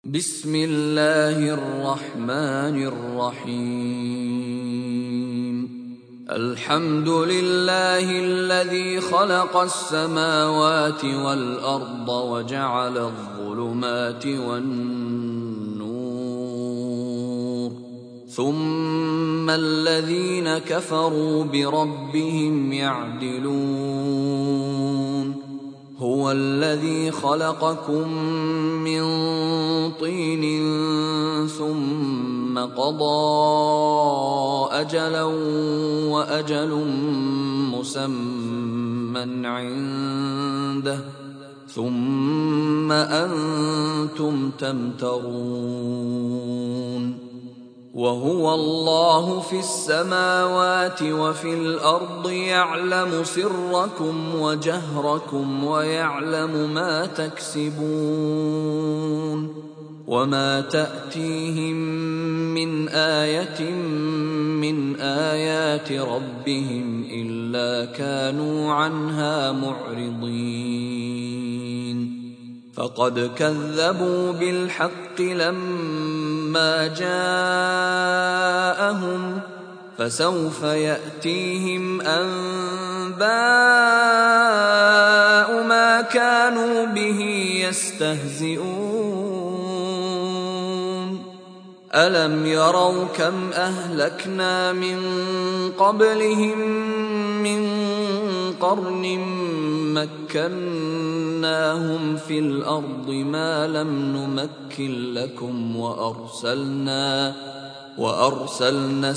بسم الله الرحمن الرحيم. الحمد لله الذي خلق السماوات والأرض وجعل الظلمات والنور، ثم الذين كفروا بربهم يعدلون. هو الذي خلقكم من طين ثم قضى أجلا وأجل مسمى عنده ثم أنتم تمترون. وهو الله في السماوات وفي الأرض يعلم سركم وجهركم ويعلم ما تكسبون. وما تأتيهم من آية من آيات ربهم إلا كانوا عنها معرضين. فقد كذبوا بالحق لما جاءهم، فسوف يأتيهم أنباء ما كانوا به يستهزئون. ألم يروا كم أهلكنا من قبلهم من قرن مكناهم في الأرض ما لم نمكن لكم، وأرسلنا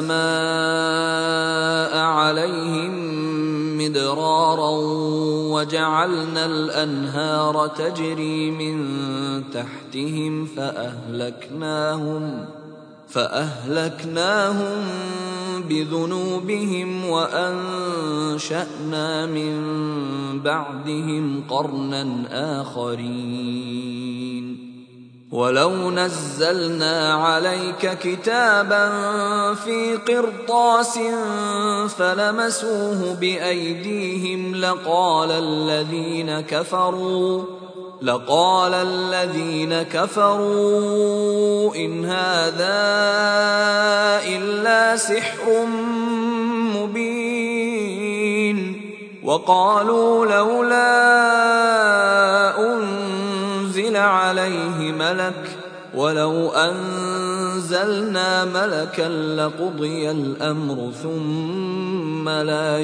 السماء عليهم مدرارا وجعلنا الأنهار تجري من تحتهم فأهلكناهم بذنوبهم وأنشأنا من بعدهم قرنا آخرين. ولو نزلنا عليك كتابا في قرطاس فلمسوه بأيديهم لقال الذين كفروا إن هذا إلا سحر مبين. وقالوا لولا أنزل عليه ملك، ولو أنزلنا ملكا لقضي الأمر ثم لا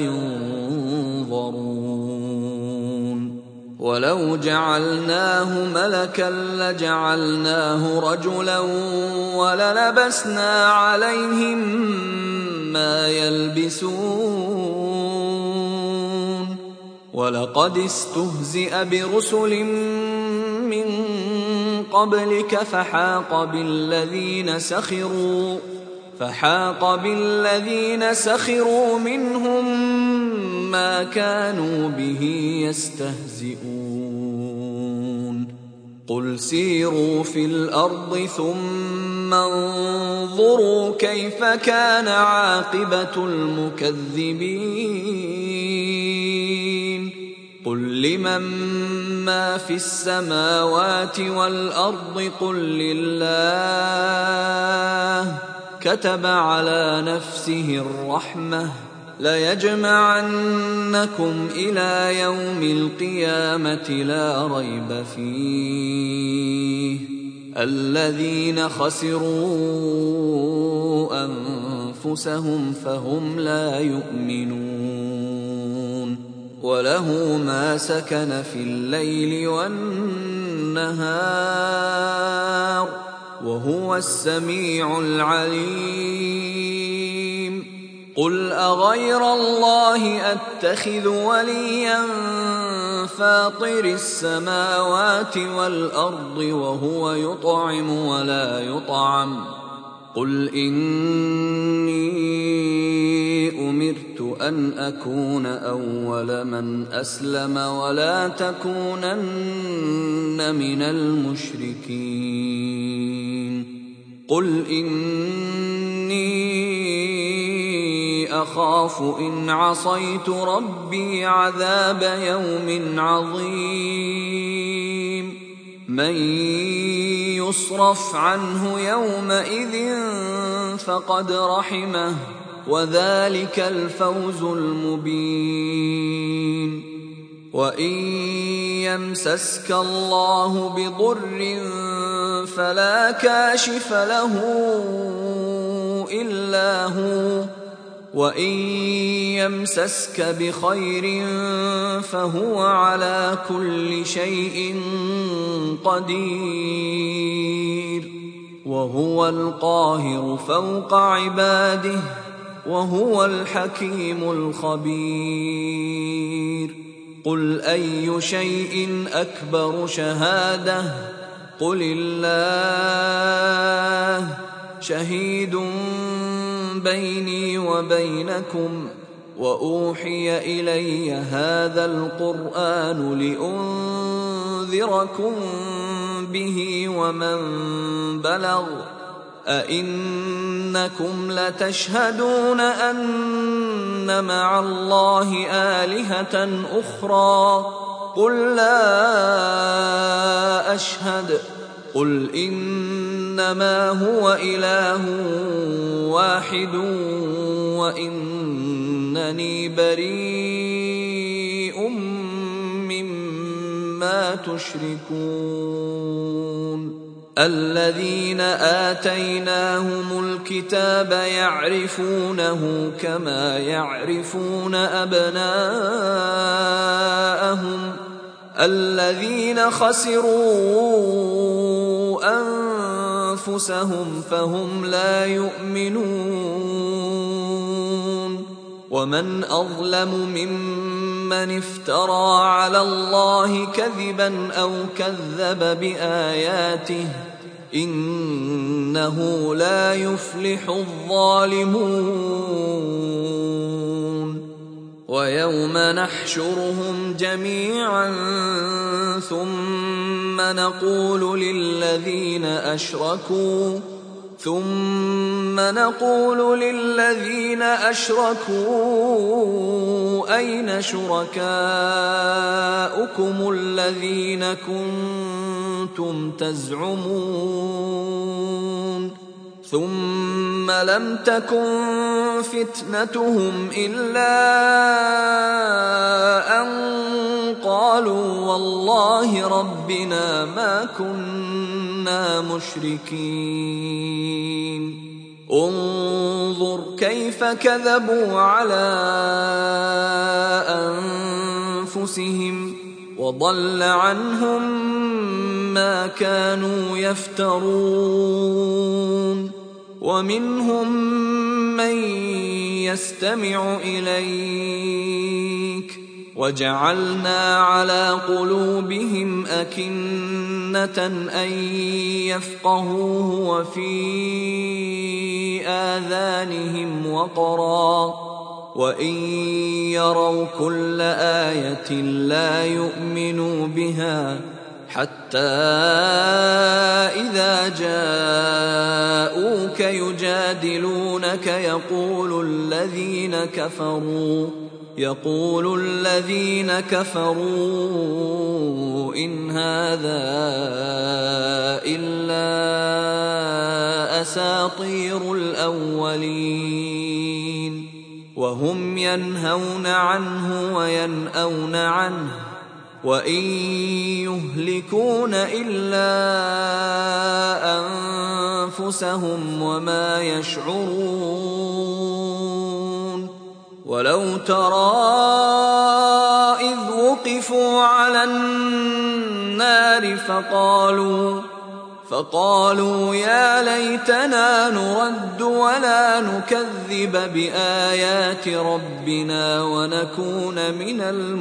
ينظرون. ولو جعلناه ملكا لجعلناه رجلا وللبسنا عليهم ما يلبسون. ولقد استهزئ برسل من قبلك فحاق بالذين سخروا منهم ما كانوا به يستهزئون. قل سيروا في الأرض ثم انظروا كيف كان عاقبة المكذبين. قل لمن ما في السماوات والأرض قل لله. كتب على نفسه الرحمة ليجمعنكم إلى يوم القيامة لا ريب فيه. الذين خسروا أنفسهم فهم لا يؤمنون. وله ما سكن في الليل والنهار وهو السميع العليم. قل أغير الله أتخذ وليا فاطر السماوات والأرض وهو يطعم ولا يطعم. قل إني أمرت أن أكون أول من أسلم ولا تكونن من المشركين. قل إني أخاف إن عصيت ربي عذاب يوم عظيم. من يصرف عنه يومئذ فقد رحمه وذلك الفوز المبين. وإن يمسسك الله بضر فلا كاشف له إلا هو، وإن يمسسك بخير فهو على كل شيء قدير، وهو القاهر فوق عباده، وهو الحكيم الخبير. قل أي شيء أكبر شهادة؟ قل الله شهيد بيني وبينكم، وأوحي إلي هذا القرآن لأنذركم به ومن بلغ. أئنكم لتشهدون أن مع الله آلهة أخرى؟ قل لا أشهد. قل إنما هو إله واحد وإنني بريء مما تشركون. الذين آتيناهم الكتاب يعرفونه كما يعرفون أبناءهم، الذين خسروا أنفسهم فهم لا يؤمنون. ومن أظلم ممن افترى على الله كذبا أو كذب بآياته، إنه لا يفلح الظالمون. ويوم نحشرهم جميعا ثم نقول للذين أشركوا أين شركاؤكم الذين كنتم تزعمون؟ ثم لم تكن فتنتهم إلا أن قالوا والله ربنا ما كنا مشركين. انظر كيف كذبوا على أنفسهم وضل عنهم ما كانوا يفترون. ومنهم من يستمع إليك وجعلنا على قلوبهم أكنة أن يفقهوه وفي آذانهم وقرا، وإن يروا كل آية لا يؤمنوا بها، حتى إذا جاءوك يجادلونك يقول الذين كفروا إن هذا إلا أساطير الأولين، وهم ينهون عنه وينأون عنه، وإن يهلكون إلا أنفسهم وما يشعرون. ولو ترى إذ وقفوا على النار فقالوا يا ليتنا نرد ولا نكذب بآيات ربنا ونكون من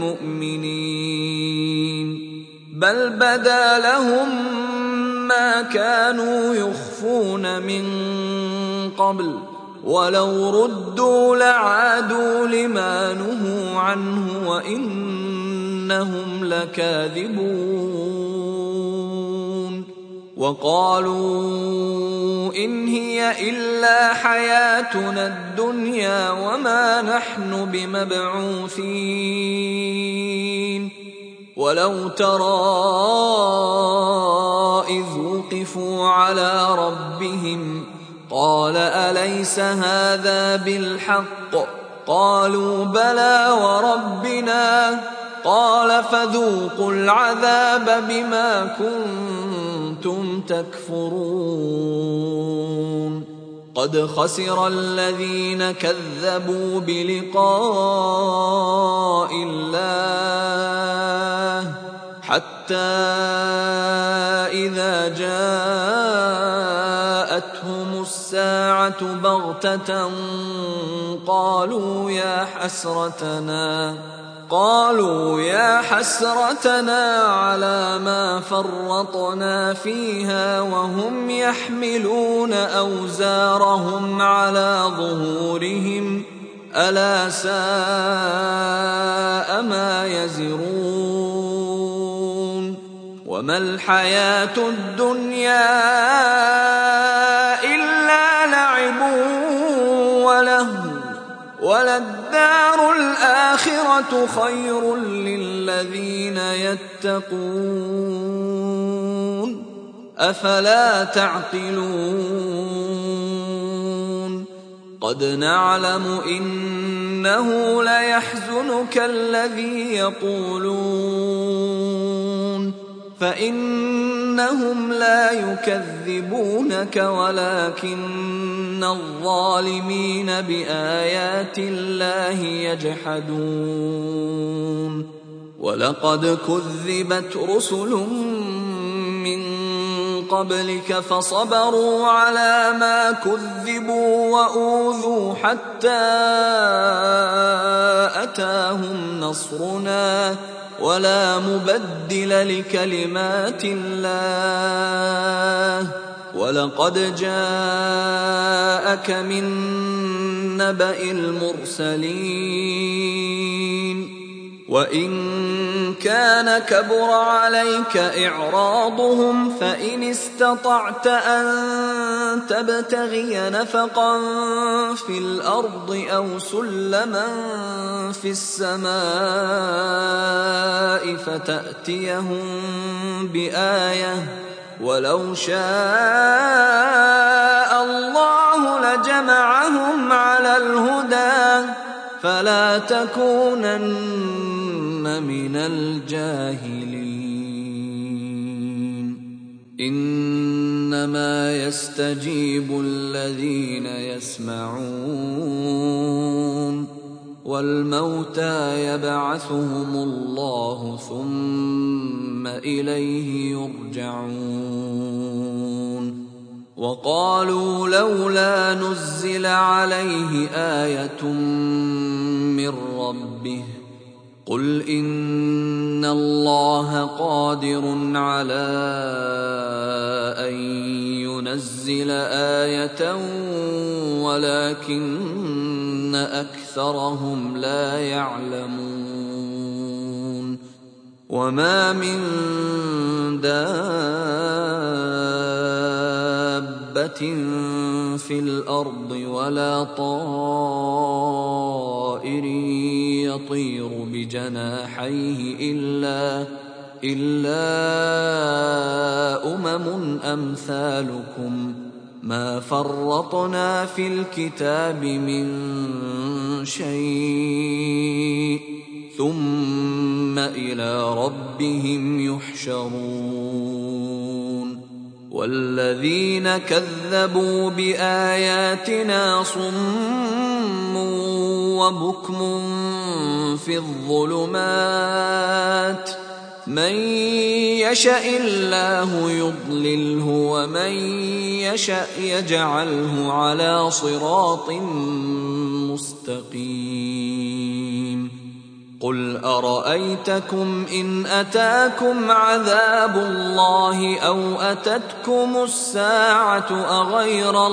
المؤمنين، بل بدا لهم ما كانوا يخفون من قبل، ولو ردوا لعادوا لما نهوا عنه وإنهم لكاذبون. وقالوا إن هي إلا حياتنا الدنيا وما نحن بمبعوثين. ولو ترى إذ وقفوا على ربهم قال أليس هذا بالحق قالوا بلى وربنا قال فذوقوا العذاب بما كنتم تكفرون قد خسر الذين كذبوا بلقاء الله حتى إذا جاءتهم الساعة بغتة قالوا يا حسرتنا على ما فرطنا فيها وهم يحملون أوزارهم على ظهورهم ألا ساء ما يزرون وما الحياة الدنيا إلا لعب ولهو وللدار الآخرة خير للذين يتقون أفلا تعقلون قد نعلم إنه ليحزنك الذي يقولون فإنهم لا يكذبونك ولكن الظالمين بآيات الله يجحدون ولقد كذبت رسل من قبلك فصبروا على ما كذبوا وأوذوا حتى أتاهم نصرنا ولا مبدل لكلمات الله ولقد جاءك من نبأ المرسلين وإن كان كبر عليك إعراضهم فإن استطعت أن تبتغي نفقا في الأرض أو سلما في السماء فتأتيهم بآية ولو شاء الله لجمعهم على الهدى فلا تكونن من الجاهلين إنما يستجيب الذين يسمعون والموتى يبعثهم الله ثم إليه يرجعون وقالوا لولا نزل عليه آية من ربه قل إن الله قادر على أن ينزل آية ولكن أكثرهم لا يعلمون وما من دابة في الأرض ولا طائر يطير بجناحيه إلا أمم أمثالكم ما فرطنا في الكتاب من شيء ثم إلى ربهم يحشرون والذين كذبوا بآياتنا صم وبكم في الظلمات من يشاء الله يضلله ومن يشاء يجعله على صراط مستقيم قل أرأيتكم إن أتاكم عذاب الله أو أتتكم الساعة أغير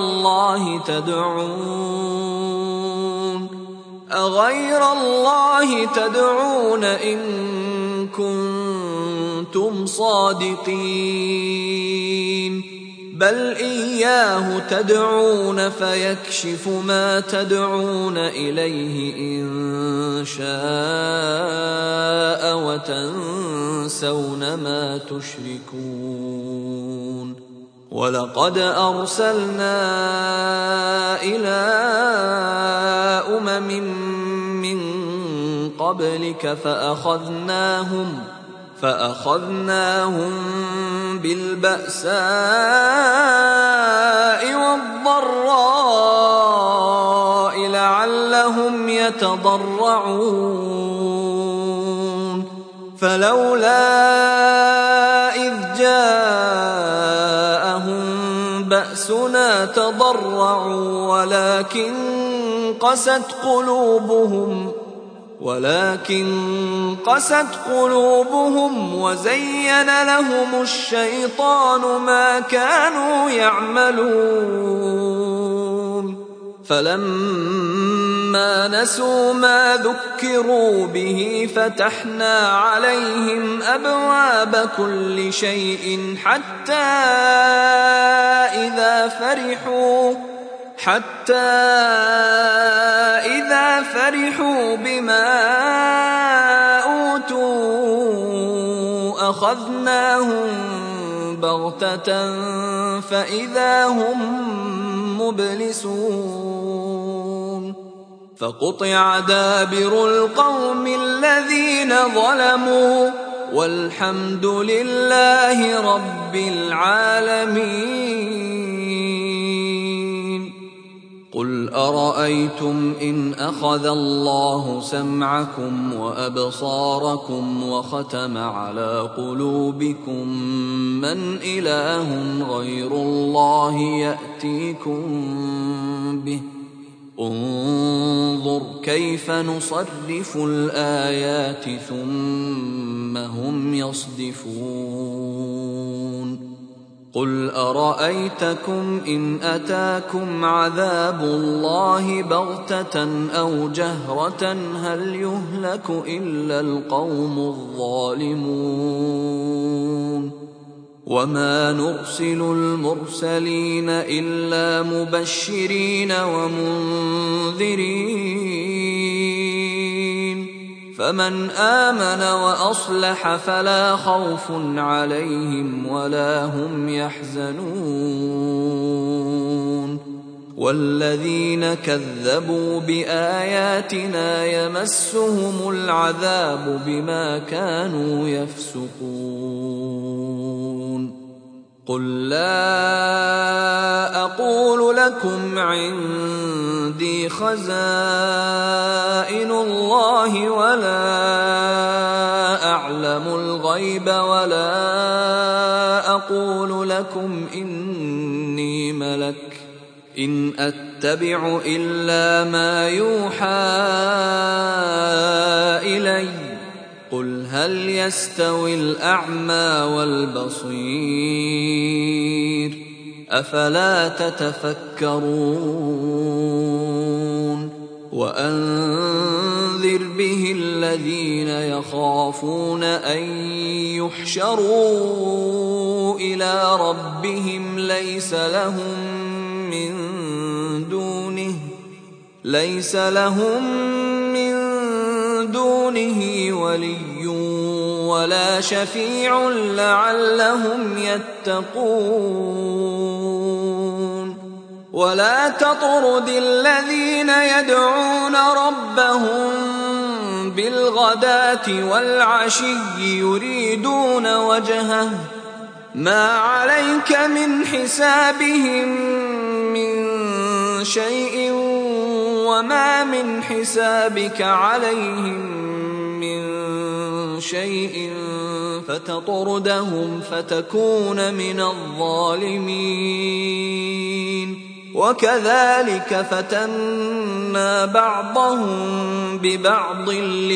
الله تدعون إن كنتم صادقين بل إياه تدعون فيكشف ما تدعون إليه إن شاء وتنسون ما تشركون ولقد أرسلنا إلى أمم من قبلك فأخذناهم بالبأساء والضراء لعلهم يتضرعون فلولا إذ جاءهم بأسنا تضرعوا ولكن قست قلوبهم وزين لهم الشيطان ما كانوا يعملون فلما نسوا ما ذكروا به فتحنا عليهم أبواب كل شيء حتى إذا فرحوا بما أوتوا أخذناهم بغتة فإذا هم مبلسون فقطع دابر القوم الذين ظلموا والحمد لله رب العالمين قل أرأيتم إن أخذ الله سمعكم وأبصاركم وختم على قلوبكم من إله غير الله يأتيكم به انظر كيف نصرف الآيات ثم هم يصدفون قل أرأيتكم إن أتاكم عذاب الله بغتة أو جهرة هل يهلك إلا القوم الظالمون وما نرسل المرسلين إلا مبشرين ومنذرين فمن آمن وأصلح فلا خوف عليهم ولا هم يحزنون والذين كذبوا بآياتنا يمسهم العذاب بما كانوا يفسقون قل لا أقول لكم عندي خزائن الله ولا أعلم الغيب ولا أقول لكم إني ملك إن أتبع إلا ما يوحى إلي قل هل يستوي الأعمى والبصير أفلا تتفكرون وأنذر به الذين يخافون أن يحشروا إلى ربهم ليس لهم من دونه ولي ولا شفيع لعلهم يتقون ولا تطرد الذين يدعون ربهم بالغداة والعشي يريدون وجهه ما عليك من حسابهم من شيء وما من حسابك عليهم من شيء فتطردهم فتكون من الظالمين وكذلك فتنا بعضهم ببعض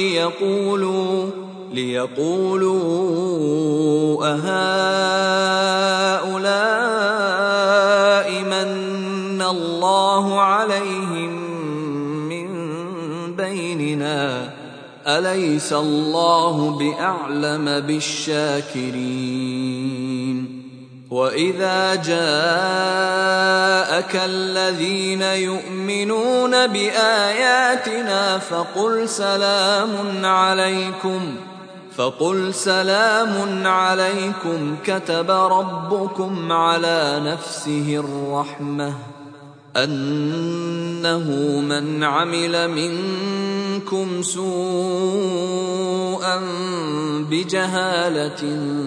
ليقولوا أهؤلاء من الله عليهم من بيننا أليس الله بأعلم بالشاكرين وإذا جاءك الذين يؤمنون بآياتنا فقل سلام عليكم كتب ربكم على نفسه الرحمة أنه من عمل منكم سوءا بجهالة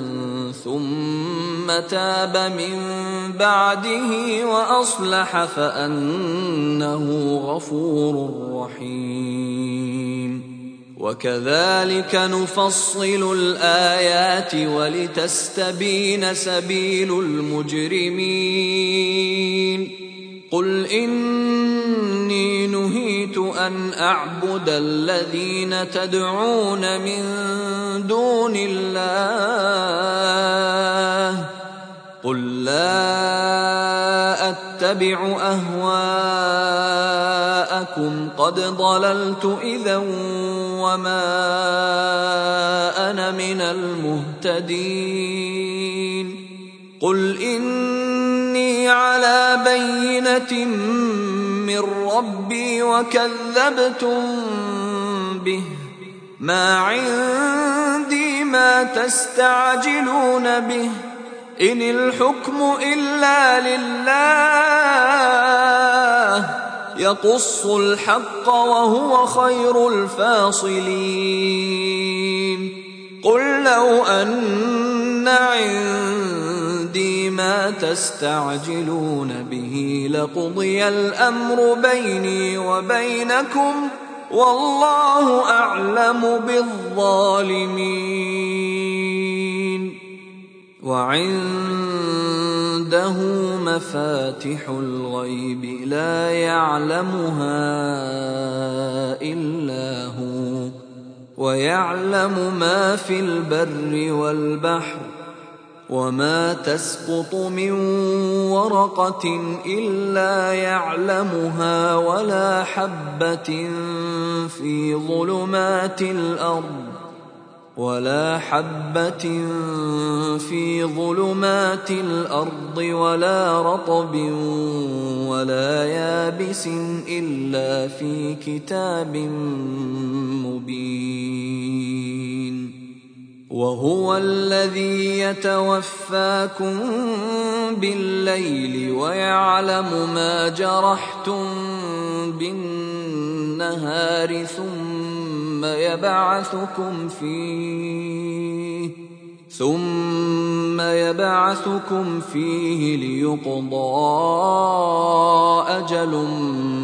ثم تاب من بعده وأصلح فأنه غفور رحيم. وكذلك نفصل الآيات ولتستبين سبيل المجرمين. قل إني نهيت أن أعبد الذين تدعون من دون الله قل لا أتبع أهواءكم قد ضللت إذا وما أنا من المهتدين. قل إني على بينة من ربي وكذبتم به ما عندي ما تستعجلون به إن الحكم إلا لله يقص الحق وهو خير الفاصلين. قل لو أن عندي ما تستعجلون به لقضي الأمر بيني وبينكم والله أعلم بالظالمين. وعنده مفاتح الغيب لا يعلمها إلا هو ويعلم ما في البر والبحر وما تسقط من ورقة إلا يعلمها ولا حبة في ظلمات الأرض ولا رطب ولا يابس إلا في كتاب مبين. وهو الذي يتوفاكم بالليل ويعلم ما جرحتم بالنهار ثم يبعثكم فيه ليقضى أجل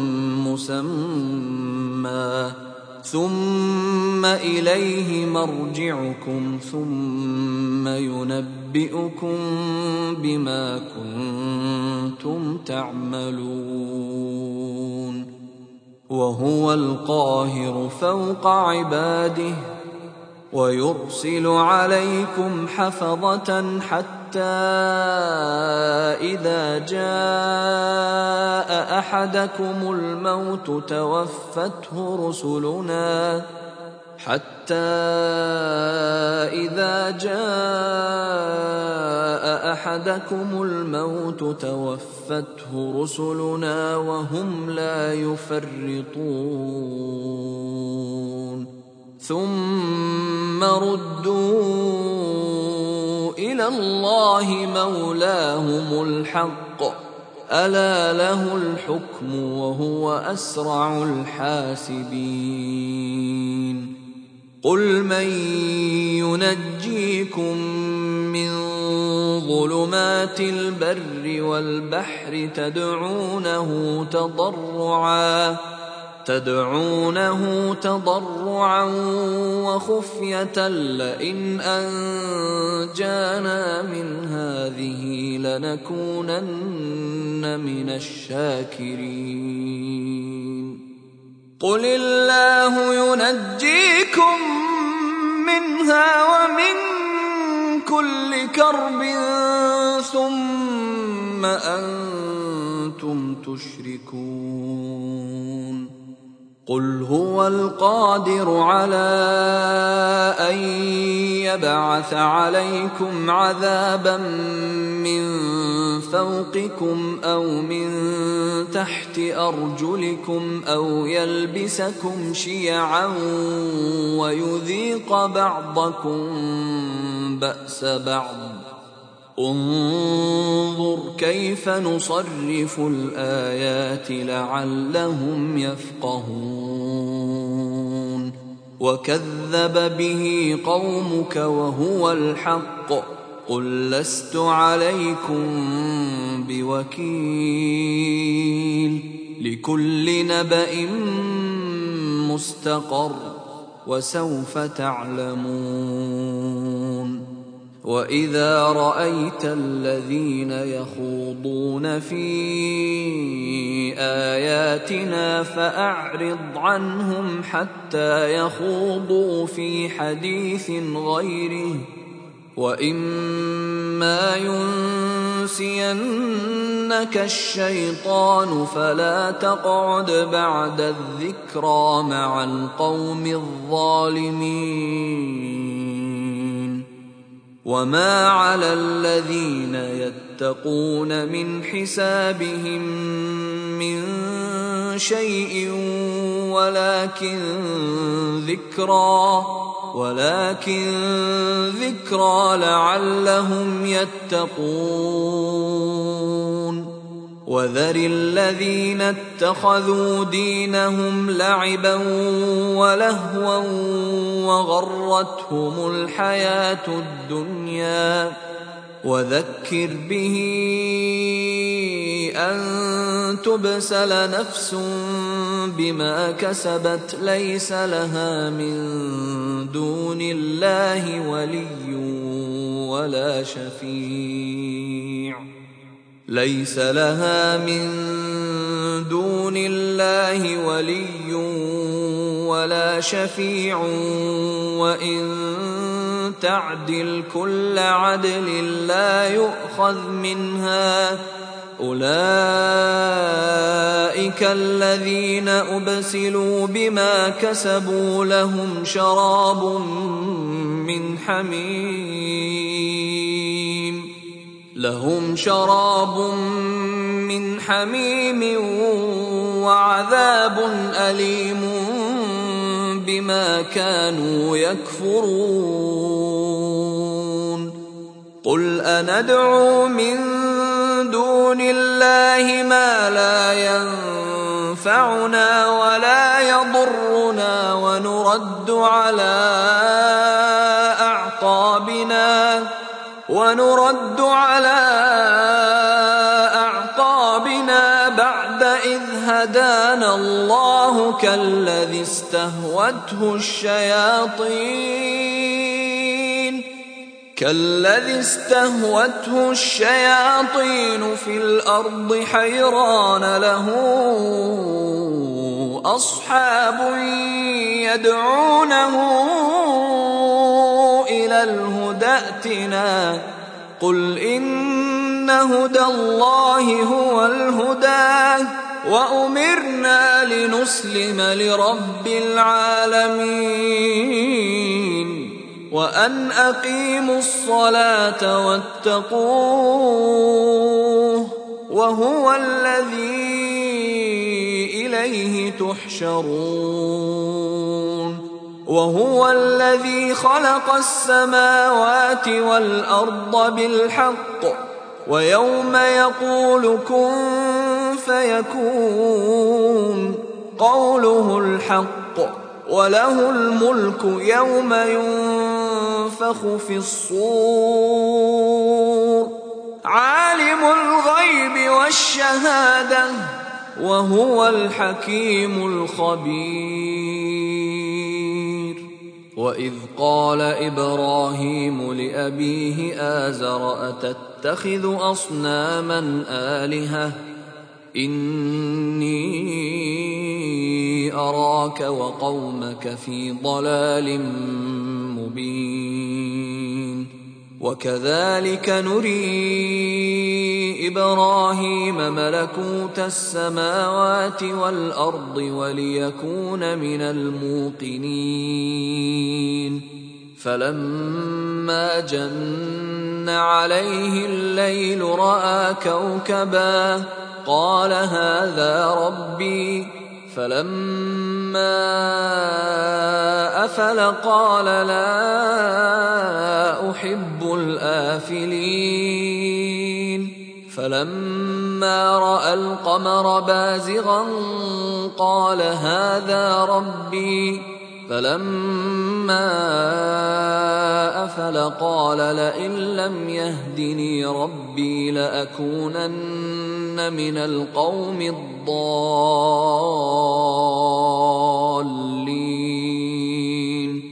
مسمى ثم إليه مرجعكم ثم ينبئكم بما كنتم تعملون. وهو القاهر فوق عباده ويرسل عليكم حفظة حتى إذا جاء أحدكم الموت توفته رسلنا وهم لا يفرطون ثم ردوا إلى الله مولاهم الحق ألا له الحكم وهو أسرع الحاسبين. قل من ينجيكم من ظلمات البر والبحر تدعونه تضرعا وخفية لئن أنجانا من هذه لنكونن من الشاكرين. قل الله ينجيكم منها ومن كل كرب ثم أنتم تشركون. قل هو القادر على أن يبعث عليكم عذابا من فوقكم أو من تحت أرجلكم أو يلبسكم شيعا ويذيق بعضكم بأس بعض. انظر كيف نصرف الآيات لعلهم يفقهون. وكذب به قومك وهو الحق قل لست عليكم بوكيل. لكل نبأ مستقر وسوف تعلمون. وإذا رأيت الذين يخوضون في آياتنا فأعرض عنهم حتى يخوضوا في حديث غيره، وإما ينسينك الشيطان فلا تقعد بعد الذكرى مع القوم الظالمين. وما على الذين يتقون من حسابهم من شيء ولكن ذكرى لعلهم يتقون. وذر الذين اتخذوا دينهم لعبا ولهوا وغرتهم الحياة الدنيا، وذكر به أن تبسل نفس بما كسبت ليس لها من دون الله ولي ولا شفيع وإن تعدل كل عدل لا يؤخذ منها. أولئك الذين أبسلوا بما كسبوا لهم شراب من حميم وعذاب أليم بما كانوا يكفرون. قل أندعو من دون الله ما لا ينفعنا ولا يضرنا ونرد على أعقابنا بعد إذ هدانا الله كالذي استهوته الشياطين في الأرض حيران له أصحاب يدعونه إلى الهدى ائتنا. قل إن هدى الله هو الهدى وأمرنا لنسلم لرب العالمين وأن أقيموا الصلاة واتقوه وهو الذي إليه تحشرون. وهو الذي خلق السماوات والأرض بالحق ويوم يقول كن فيكون قوله الحق وله الملك يوم ينفخ في الصور عالم الغيب والشهادة وهو الحكيم الخبير. وإذ قال إبراهيم لأبيه آزر أتتخذ أصناما آلهة إني أراك وقومك في ضلال مبين. وكذلك نري إبراهيم ملكوت السماوات والأرض وليكون من الموقنين فلما جن عليه الليل رأى كوكبا قال هذا ربي فلما أفل قال لا أحب الآفلين فلما رأى القمر بازغا قال هذا ربي فلما أفل قال لئن لم يهدني ربي لأكونن من القوم الضالين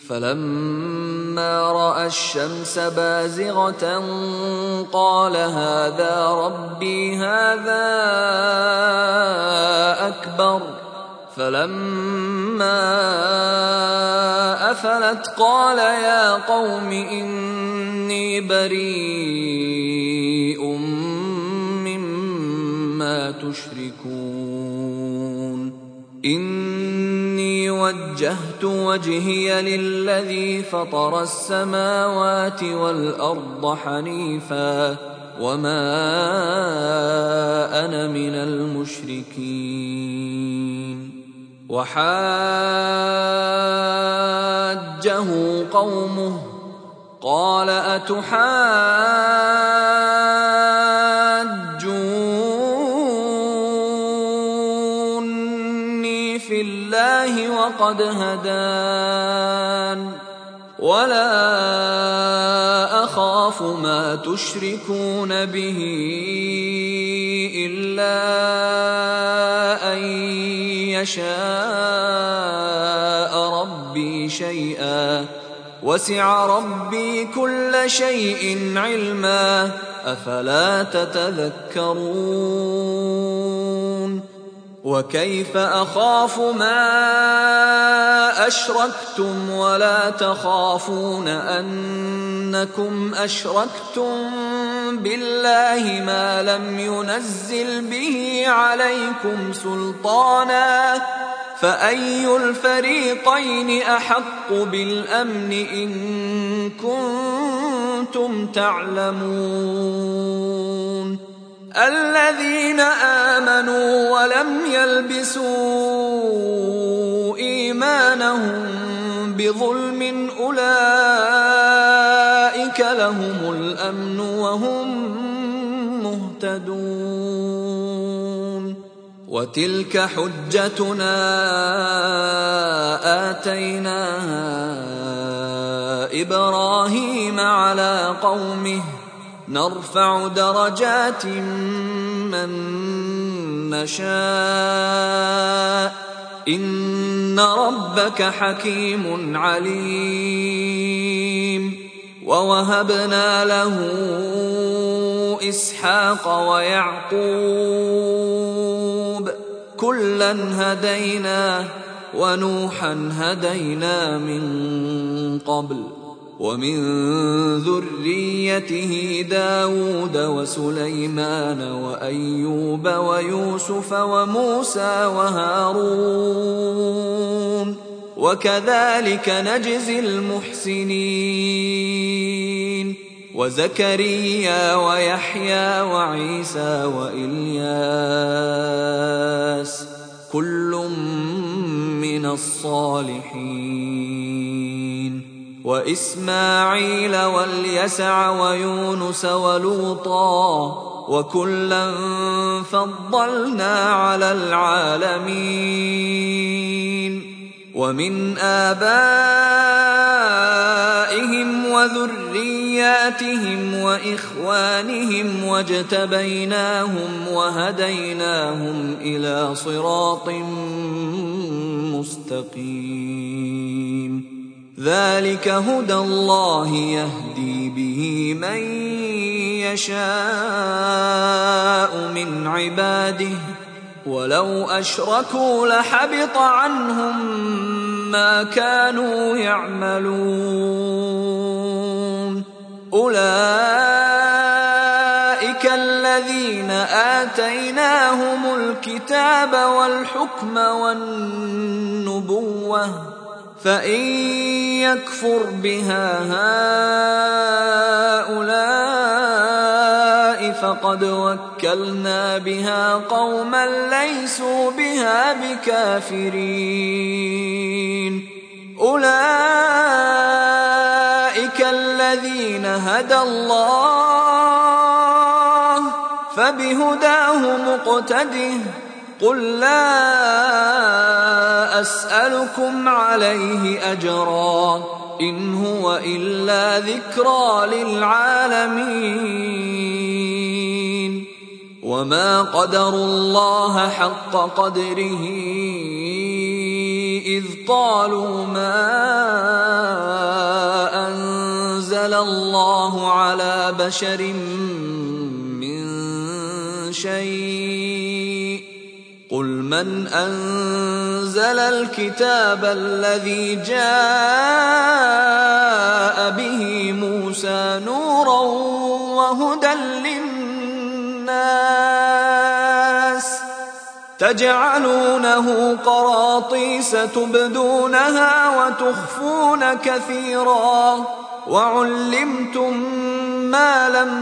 فلما رأى الشمس بازغة قال هذا ربي هذا أكبر فلما أفلت قال يا قوم إني بريء مما تشركون إني وجهت وجهي للذي فطر السماوات والأرض حنيفا وما أنا من المشركين وحاجه قومه قال أتحاجوني في الله وقد هدان ولا أخاف ما تشركون به إلا أن يشاء ربي شيئا وسع ربي كل شيء علما أفلا تتذكرون وكيف أخاف ما أشركتم ولا تخافون أنكم أشركتم بالله ما لم ينزل به عليكم سلطانا فأي الفريقين أحق بالأمن إن كنتم تعلمون الذين آمنوا ولم يلبسوا إيمانهم بظلم أولئك لهم الأمن وهم مهتدون وتلك حجتنا آتيناها إبراهيم على قومه نرفع درجات من نشاء إن ربك حكيم عليم ووهبنا له إسحاق ويعقوب كلا هدينا ونوحا هدينا من قبل ومن ذريته داود وسليمان وأيوب ويوسف وموسى وهارون وكذلك نجزي المحسنين وزكريا ويحيى وعيسى وإلياس كل من الصالحين وإسماعيل واليسع ويونس ولوطا وكلا فضلنا على العالمين ومن آبائهم وذرياتهم وإخوانهم واجتبيناهم وهديناهم إلى صراط مستقيم ذلك هدى الله يهدي به من يشاء من عباده ولو أشركوا لحبط عنهم ما كانوا يعملون أولئك الذين آتيناهم الكتاب والحكم والنبوة فإن يكفر بها هؤلاء فقد وكلنا بها قوما ليسوا بها بكافرين أولئك الذين هدى الله فبهداه مقتده قل لا أسألكم عليه أجرا إن هو إلا ذكرى للعالمين وما قدروا الله حق قدره إذ قالوا ما أنزل الله على بشر من شيء قل من أنزل الكتاب الذي جاء به موسى نورا وهدى للناس تجعلونه قراطيس تبدونها وتخفون كثيرا وعلمتم ما لم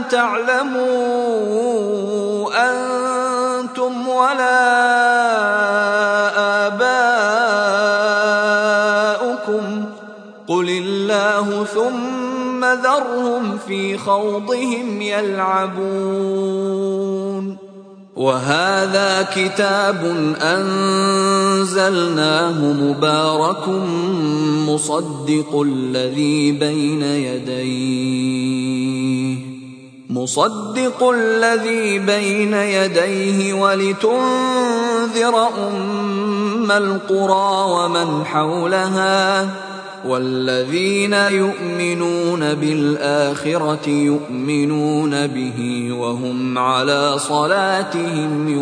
تعلموا أنتم ولا آباؤكم قل الله ثم ذرهم في خوضهم يلعبون وهذا كتاب أنزلناه مبارك مصدق الذي بين يديه ولتنذر أم القرى ومن حولها والذين يؤمنون بالآخرة يؤمنون به وهم على صلاتهم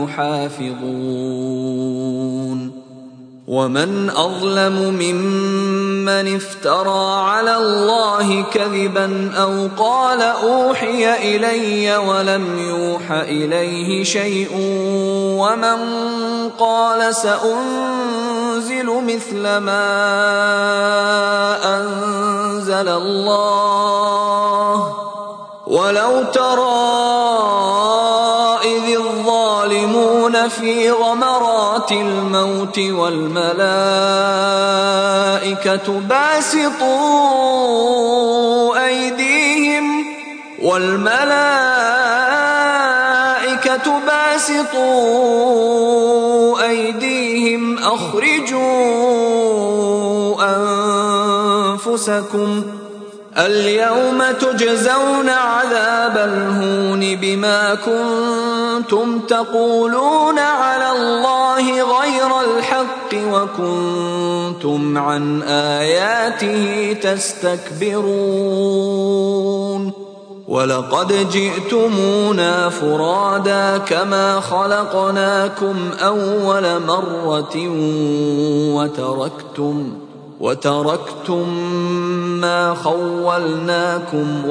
يحافظون ومن أظلم ممن افترى على الله كذبا أو قال أوحي إلي ولم يوح إليه شيء ومن قال سأنزل مثل ما أنزل الله ولو ترى إذ الظالمون في غمرات الموت والملائكة باسطوا أيديهم أخرجوا أنفسكم اليوم تجزون عذاب الهون بما كنتم تقولون على الله غير الحق وكنتم عن آياته تستكبرون ولقد جئتمونا فرادا كما خلقناكم أول مرة وتركتم ما خولناكم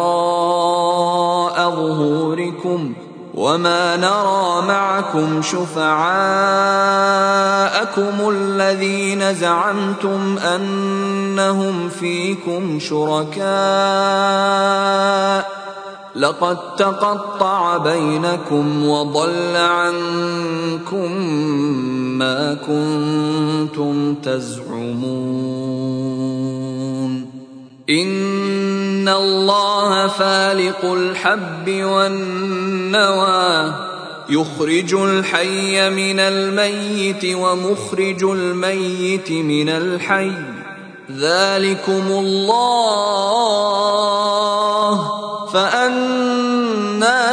وراء ظهوركم وما نرى معكم شفعاءكم الذين زعمتم أنهم فيكم شركاء لقد تقطع بينكم وضل عنكم ما كنتم تزعمون إن الله فالق الحب والنوى يخرج الحي من الميت ومخرج الميت من الحي ذلكم الله فأنى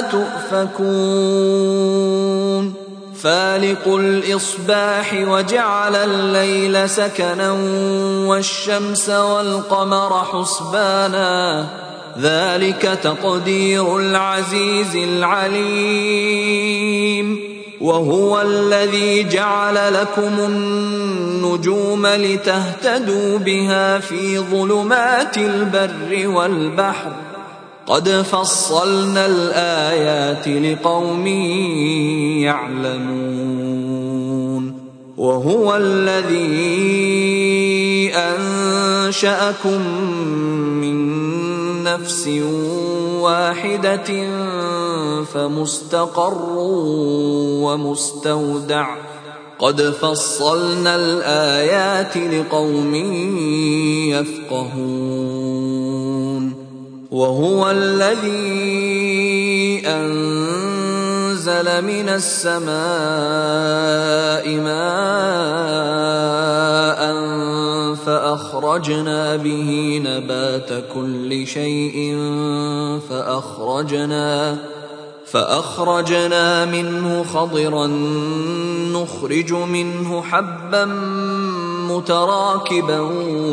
تؤفكون فالق الإصباح وجعل الليل سكنا والشمس والقمر حسبانا ذلك تقدير العزيز العليم وهو الذي جعل لكم النجوم لتهتدوا بها في ظلمات البر والبحر قد فصلنا الآيات لقوم يعلمون وهو الذي أنشأكم من نفس واحدة فمستقر ومستودع قد فصلنا الآيات لقوم يفقهون وهو الذي أنزل من السماء ماء فأخرجنا به نبات كل شيء فأخرجنا منه خضرا نخرج منه حبا متراكبا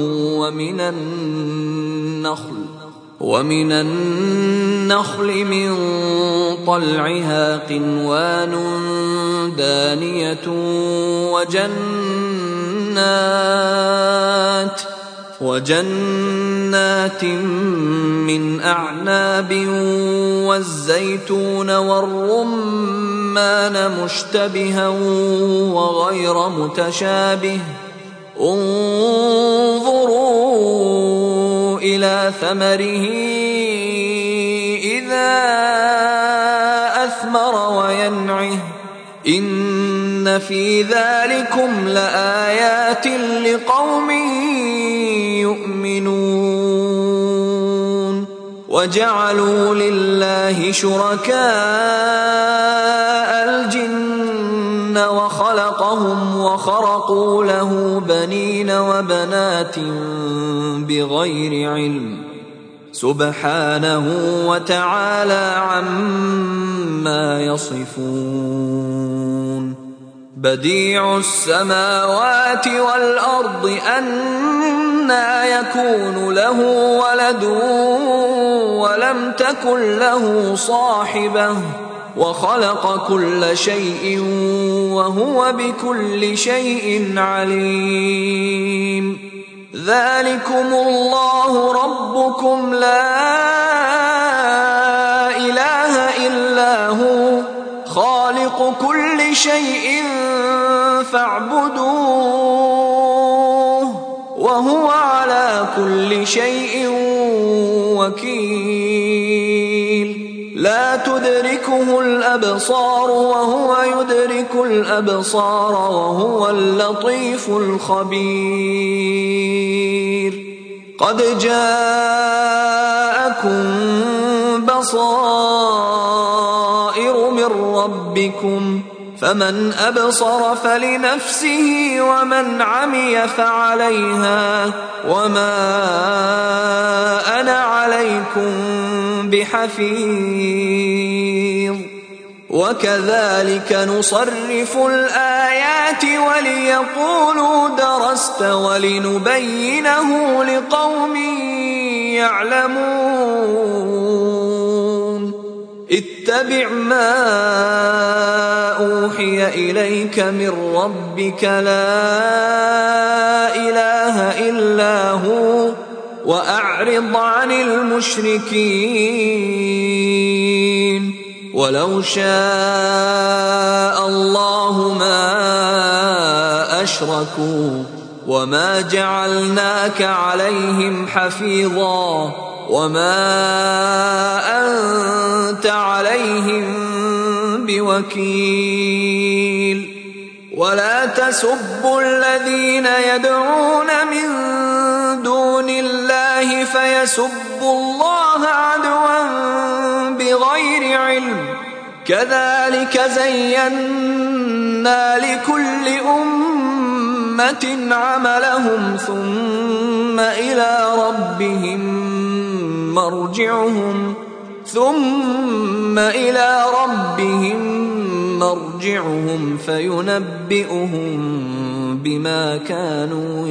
ومن النخل من طلعها قنوان دانية وجنات من أعناب والزيتون والرمان مشتبها وغير متشابه انظروا إلى ثمره إذا أثمر وينعه إن في ذلكم لآيات لقوم يؤمنون وجعلوا لله شركاء الجن وخلقهم وخرقوا له بنين وبنات بغير علم سبحانه وتعالى عما يصفون بديع السماوات والأرض أنى يكون له ولد ولم تكن له صاحبة وخلق كل شيء وهو بكل شيء عليم ذلكم الله ربكم لا إله إلا هو خالق كل شيء فاعبدوه وهو على كل شيء وكيل لا تدركه الأبصار وهو يدرك الأبصار وهو اللطيف الخبير قد جاءكم بصائر من ربكم فمن أبصر فلنفسه ومن عمي فعليها وما أنا عليكم بحفيظ وكذلك نصرف الآيات وليقولوا درست ولنبينه لقوم يعلمون اتبع ما أوحي إليك من ربك لا إله إلا هو وأعرض عن المشركين ولو شاء الله ما أشركوا وما جعلناك عليهم حفيظا وما أنت عليهم بوكيل ولا تسبوا الذين يدعون من دون الله فيسبوا الله عدوا بغير علم كذلك زينا لكل أمة عملهم ثم إلى ربهم مرجعهم فينبئهم بما كانوا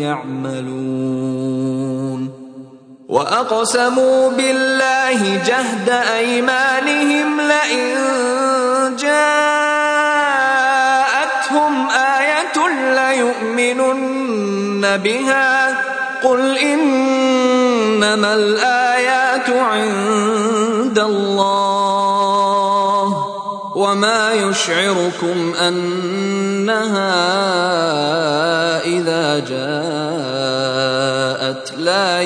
يعملون وأقسموا بالله جهد أيمانهم لئن جاءتهم آية ليؤمنن بها قل إنما الآيات عند عند الله وما يشعركم أنها إذا جاءت لا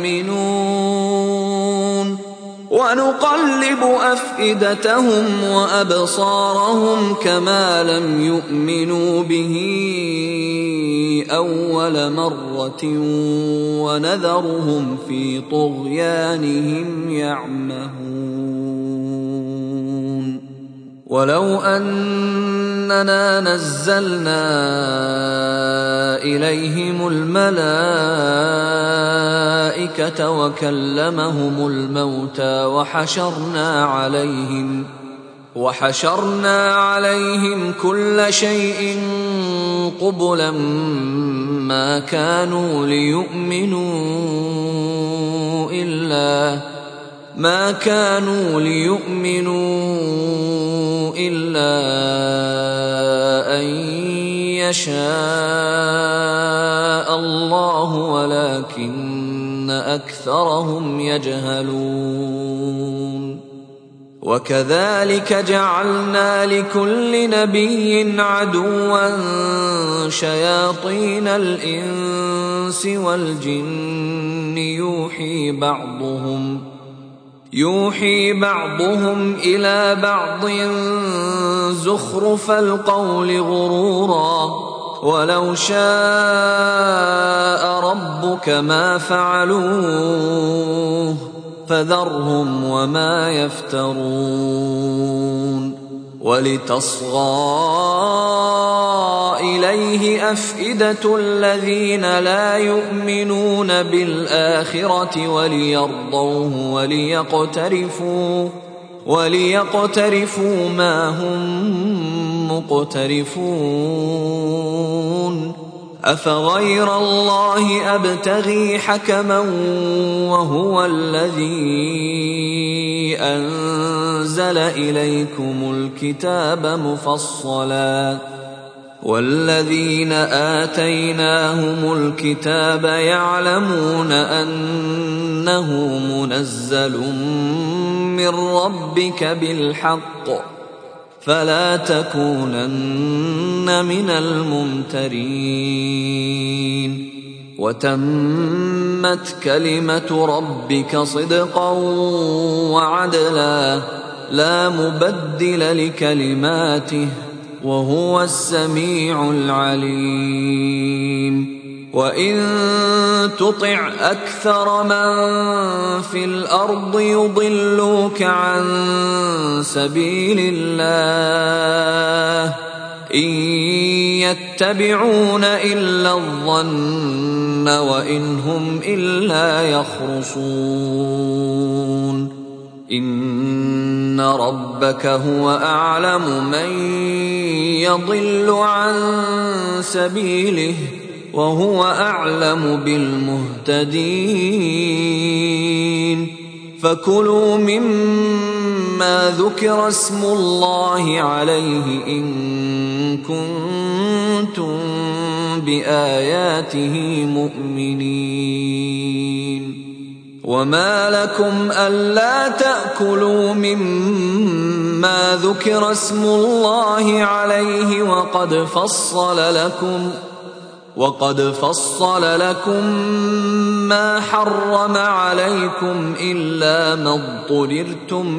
يؤمنون ونقلب أفئدتهم وأبصارهم كما لم يؤمنوا به أول مرة ونذرهم في طغيانهم يعمهون ولو أننا نزلنا إليهم الملائكة وكلمهم الموتى وحشرنا عليهم كل شيء قبلا ما كانوا ليؤمنوا إلا أن يشاء الله ولكن أكثرهم يجهلون وكذلك جعلنا لكل نبي عدوا شياطين الإنس والجن يوحي بعضهم إلى بعض زخرف القول غرورا ولو شاء ربك ما فعلوه فذرهم وما يفترون ولتصغى إليه أفئدة الذين لا يؤمنون بالآخرة وليرضوه وليقترفوا ما هم مقترفون أفغير الله أبتغي حكما وهو الذي أنزل إليكم الكتاب مفصلا والذين آتيناهم الكتاب يعلمون أنه منزل من ربك بالحق فلا تكونن من الممترين وتمت كلمة ربك صدقا وعدلا لا مبدل لكلماته وهو السميع العليم وإن تطع أكثر من في الأرض يضلوك عن سبيل الله إن يتبعون إلا الظن وإن هم إلا يخرصون إن ربك هو أعلم من يضل عن سبيله وهو أعلم بالمهتدين فكلوا مما ذكر اسم الله عليه إن كنتم بآياته مؤمنين وما لكم ألا تأكلوا مما ذكر اسم الله عليه وقد فصل لكم ما حرم عليكم إلا ما اضطررتم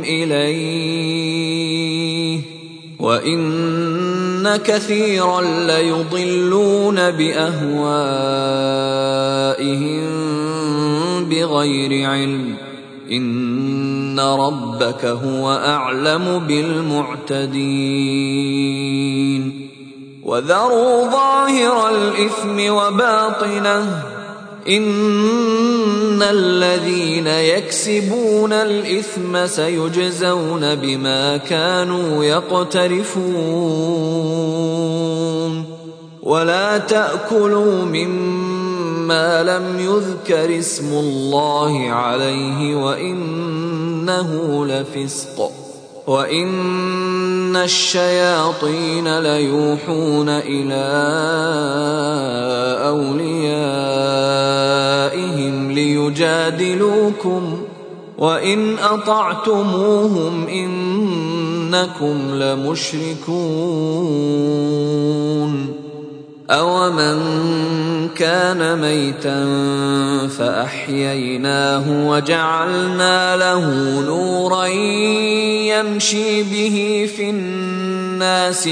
إليه وإن كثيرا ليضلون بأهوائهم بغير علم إن ربك هو أعلم بالمعتدين وذروا ظاهر الإثم وباطنه إن الذين يكسبون الإثم سيجزون بما كانوا يقترفون ولا تأكلوا مما لم يذكر اسم الله عليه وإنه لفسق وإن الشياطين ليوحون إلى أوليائهم وإن أطعتموهم إنكم لمشركون أومن كان ميتا فأحييناه وجعلنا له نورا يمشي به في الناس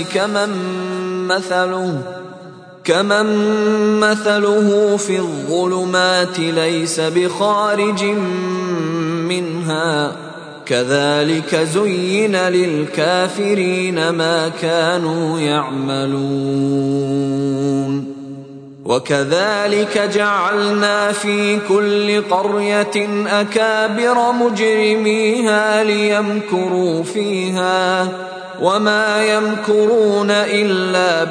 كمن مثله في الظلمات ليس بخارج منها كذلك زين للكافرين ما كانوا يعملون وكذلك جعلنا في كل قرية أكابر مجرميها ليمكروا فيها وما يمكرون إلا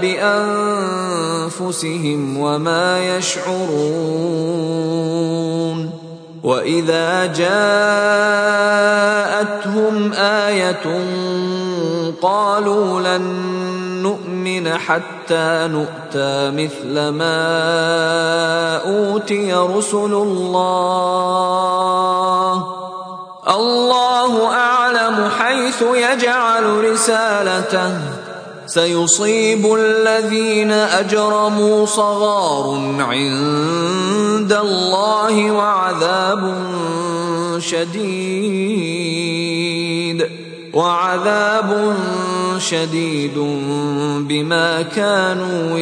بأنفسهم وما يشعرون وإذا جاءتهم آية قالوا لن نؤمن حتى نؤتى مثل ما أوتي رسل الله أعلم حيث يجعل رسالته سيصيب الذين أجرموا صغار عند الله وعذاب شديد بما كانوا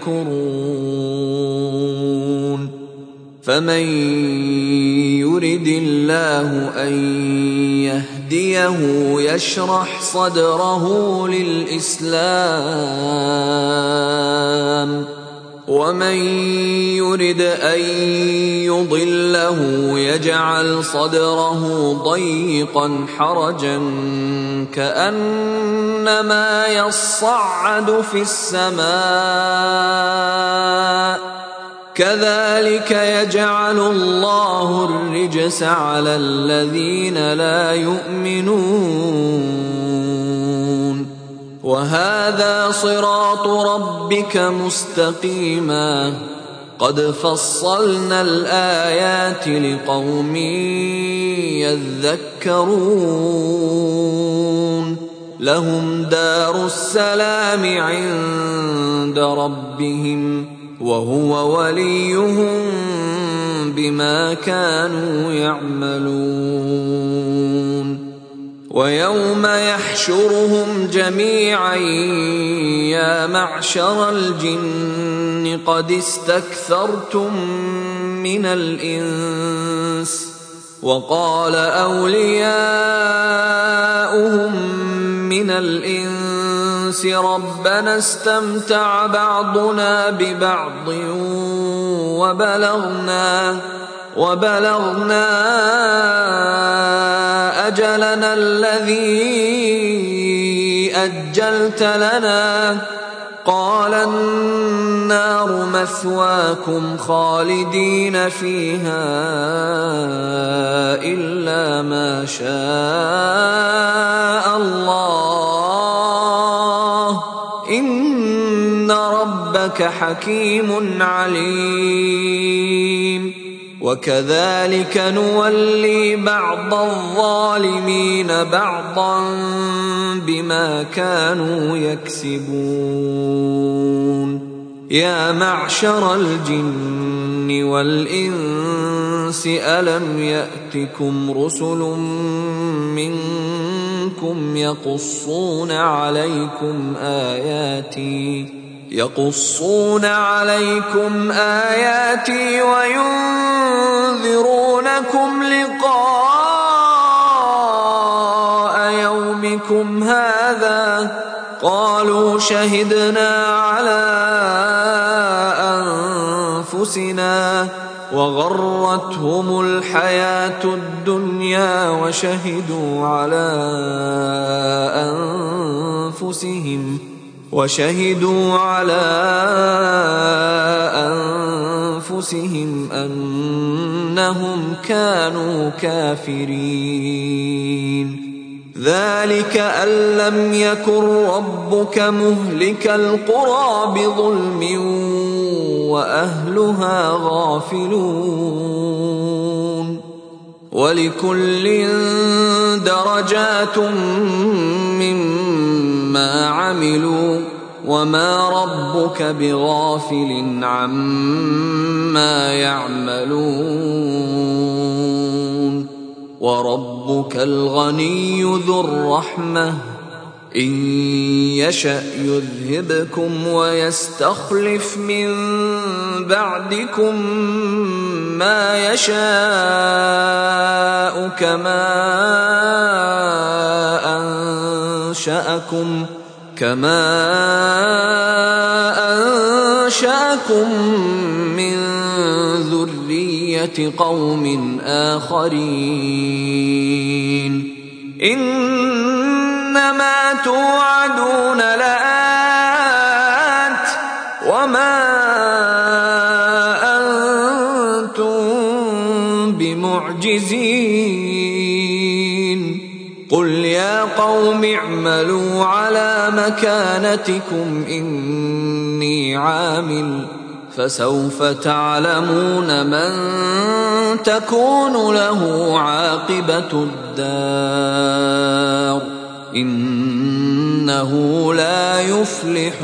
يمكرون فمن يرد الله أن يهديه يشرح صدره للإسلام ومن يرد أن يضله يجعل صدره ضيقا حرجا كأنما يصعد في السماء كذلك يجعل الله الرجس على الذين لا يؤمنون وهذا صراط ربك مستقيما قد فصلنا الآيات لقوم يذكرون لهم دار السلام عند ربهم وهو وليهم بما كانوا يعملون ويوم يحشرهم جميعا يا معشر الجن قد استكثرتم من الإنس وقال أولياؤهم من الإنس ربنا استمتع بعضنا ببعض وبلغنا أجلنا الذي أجلت لنا قال النار مثواكم خالدين فيها إلا ما شاء الله إن ربك حكيم عليم وكذلك نولي بعض الظالمين بعضا بما كانوا يكسبون يا معشر الجن والإنس ألم يأتكم رسل منكم يقصون عليكم آياتي وينذرونكم لقاء يومكم هذا قالوا شهدنا على أنفسنا وغرتهم الحياة الدنيا وشهدوا على أنفسهم أنهم كانوا كافرين ذلك أن لم يكن ربك مهلك القرى بظلم وأهلها غافلون وَلِكُلٍّ دَرَجَاتٌ مِّمَّا عَمِلُوا وَمَا رَبُّكَ بِغَافِلٍ عَمَّا يَعْمَلُونَ وَرَبُّكَ الْغَنِيُّ ذُو الرَّحْمَةِ إِن يَشَأْ يُذْهِبْكُمْ وَيَسْتَخْلِفْ مِن بَعْدِكُم مَّا يَشَاءُ كَمَا أَنشَأَكُم مِّن ذُرِّيَّةِ قَوْمٍ آخَرِينَ إِنَّمَا تُوعَدُونَ لَآتٍ وَمَا أَنتُم بِمُعْجِزِينَ قُلْ يَا قَوْمِ اعْمَلُوا عَلَىٰ مَكَانَتِكُمْ إِنِّي عَامِلٌ فَسَوْفَ تَعْلَمُونَ مَن تَكُونُ لَهُ عَاقِبَةُ الدَّارِ إِنَّهُ لَا يُفْلِحُ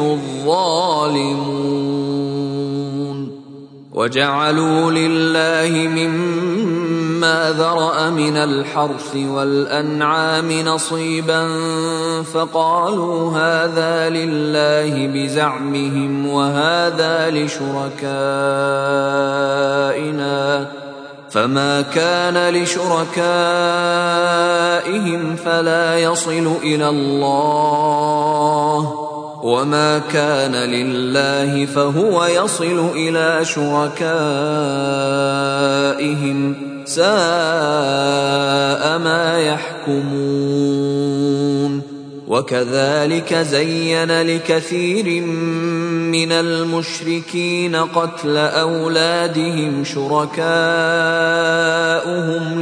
الظَّالِمُونَ وَجَعَلُوا لِلَّهِ مِمَّا ذَرَأَ مِنَ الْحَرْثِ وَالْأَنْعَامِ نَصِيبًا فَقَالُوا هَٰذَا لِلَّهِ بِزَعْمِهِمْ وَهَٰذَا لِشُرَكَائِنَا فَمَا كَانَ لِشُرَكَائِهِمْ فَلَا يَصِلُ إِلَى اللَّهِ وَمَا كَانَ لِلَّهِ فَهُوَ يَصِلُ إِلَى شُرَكَائِهِمْ سَاءَ مَا يَحْكُمُونَ وَكَذَلِكَ زَيَّنَ لِكَثِيرٍ مِّنَ الْمُشْرِكِينَ قَتْلَ أَوْلَادِهِمْ شُرَكَاؤُهُمْ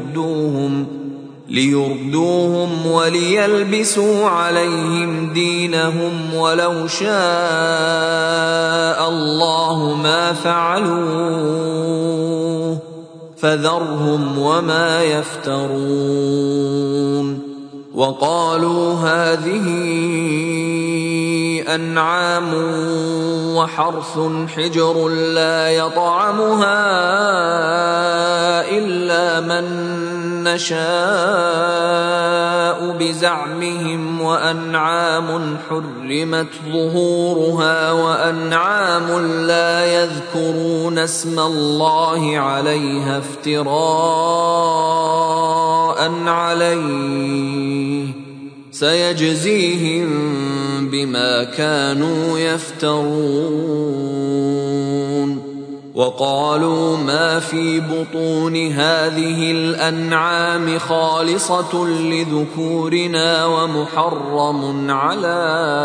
ليردوهم وليلبسوا عليهم دينهم ولو شاء الله ما فعلوه فذرهم وما يفترون وقالوا هذه أنعام وحرث حجر لا يطعمها إلا من نشاء بزعمهم وأنعام حرمت ظهورها وأنعام لا يذكرون اسم الله عليها افتراء عليه سيجزيهم بما كانوا يفترون وقالوا ما في بطون هذه الأنعام خالصة لذكورنا ومحرم على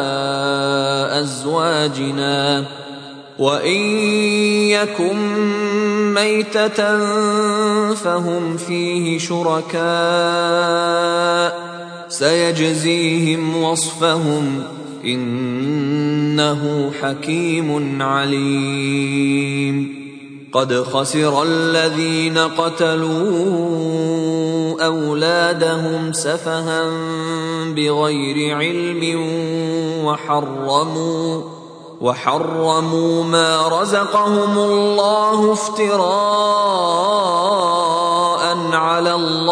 أزواجنا وإن يكن ميتة فهم فيه شركاء سيجزيهم وصفهم إنه حكيم عليم قد خسر الذين قتلوا أولادهم سفها بغير علم وحرموا ما رزقهم الله افتراء على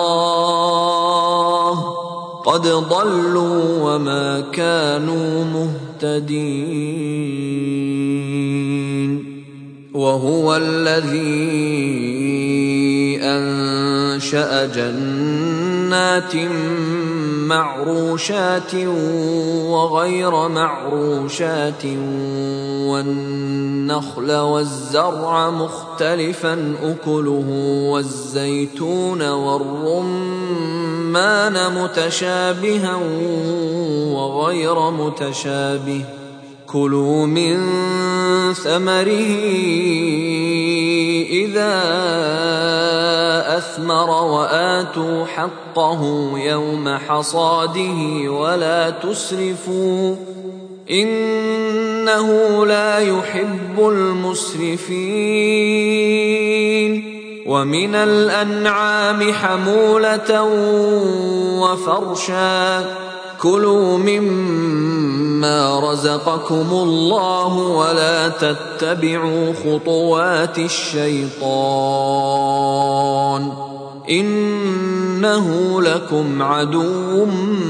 الله قد ضلوا وما كانوا مهتدين وهو الذي أنشأ جنات معروشات وغير معروشات والنخل والزرع مختلفا أكله والزيتون والرمان متشابها وغير متشابه كلوا من ثمره إذا أثمر وآتوا حقه يوم حصاده ولا تسرفوا إنه لا يحب المسرفين ومن الأنعام حمولة وفرشا كلوا مما رزقكم الله ولا تتبعوا خطوات الشيطان إنه لكم عدو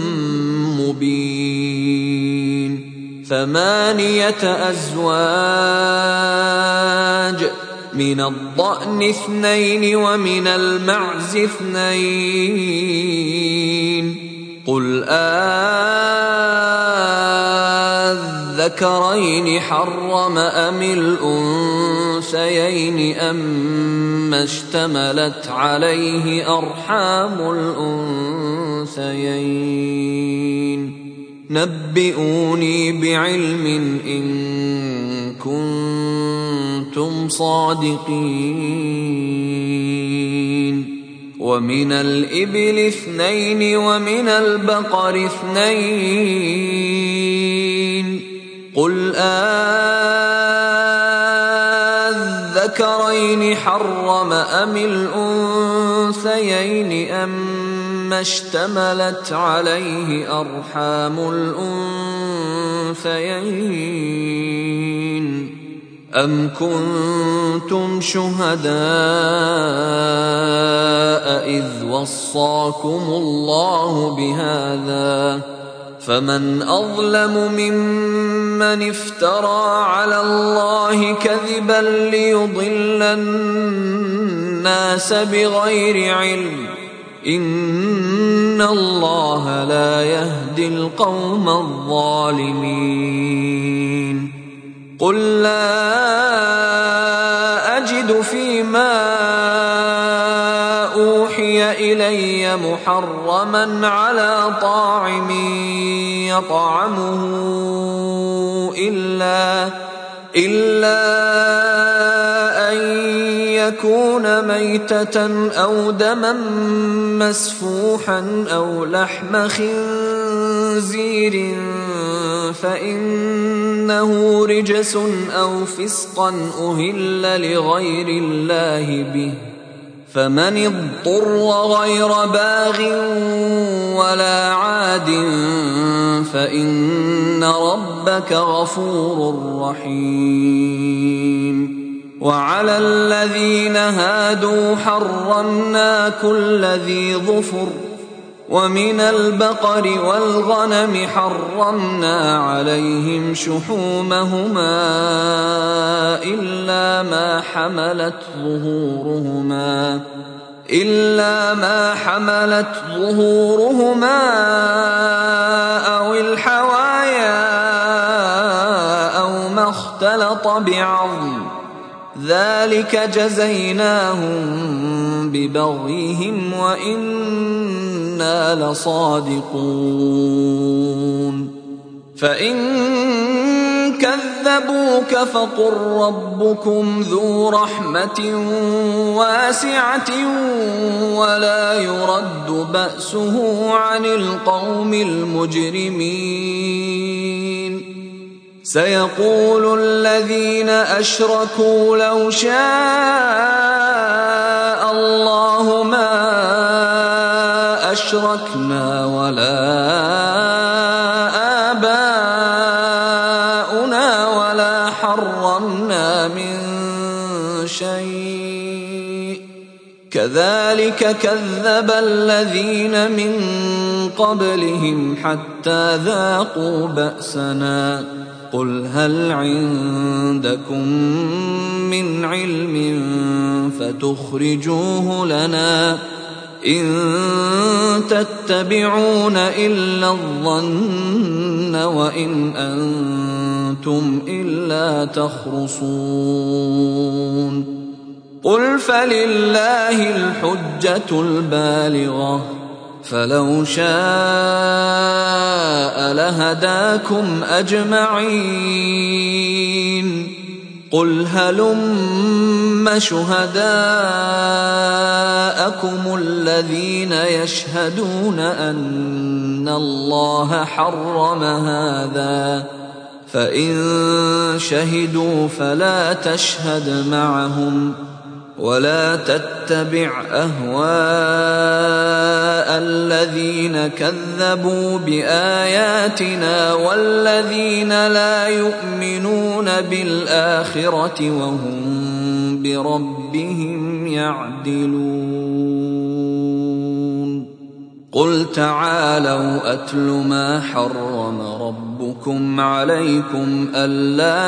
مبين 8 أزواج من الضأن 2 ومن المعز 2 قل أذكرين حرم أم الأنثيين أما اشتملت عليه أرحام الأنثيين نبئوني بعلم إن كنتم صادقين ومن الإبل 2 ومن البقر 2 قل أذكرين حرم أم الأنثيين أما اشتملت عليه أرحام الأنثيين أم كنتم شهداء إذ وصاكم الله بهذا فمن أظلم ممن افترى على الله كذبا ليضل الناس بغير علم إن الله لا يهدي القوم الظالمين قل لا أجد فيما أوحي إلي محرما على طاعم يطعمه إلا أن يكون ميتة أو دما مسفوحا أو لحم خنزير فإنه رجس أو فسقا أهل لغير الله به فمن اضطر غير باغ ولا عاد فإن ربك غفور رحيم وعلى الذين هادوا حرمنا كل ذي ظفر ومن البقر والغنم حرمنا عليهم شحومهما إلا ما حملت ظهورهما أو الحوايا أو ما اختلط بعظم ذلك جزيناهم ببغيهم وإنا لصادقون فإن كذبوك فقل ربكم ذو رحمة واسعة ولا يرد بأسه عن القوم المجرمين سيقول الذين أشركوا لو شاء الله ما أشركنا ولا آباؤنا ولا حرمنا من شيء كذلك كذب الذين من قبلهم حتى ذاقوا بأسنا قل هل عندكم من علم فتخرجوه لنا إن تتبعون إلا الظن وإن أنتم إلا تخرصون قل فلله الحجة البالغة فلو شاء لهداكم أجمعين قل هلم شهداءكم الذين يشهدون أن الله حرم هذا فإن شهدوا فلا تشهد معهم ولا تتبع أهواء الذين كذبوا بآياتنا والذين لا يؤمنون بالآخرة وهم بربهم يعدلون. قل تعالوا أتل ما حرم ربكم عليكم ألا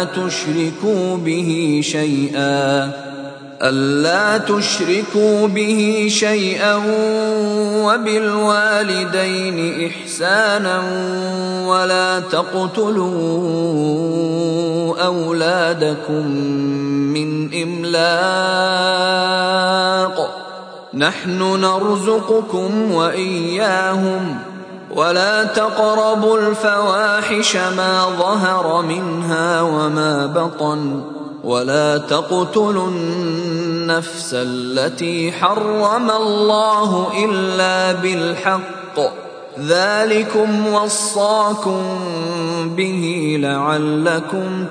تشركوا به شيئا وبالوالدين إحسانا ولا تقتلوا أولادكم من إملاق نحن نرزقكم وإياهم ولا تقربوا الفواحش ما ظهر منها وما بطن ولا تقتلوا النفس التي حرم الله إلا بالحق ذلكم وصاكم به لعلكم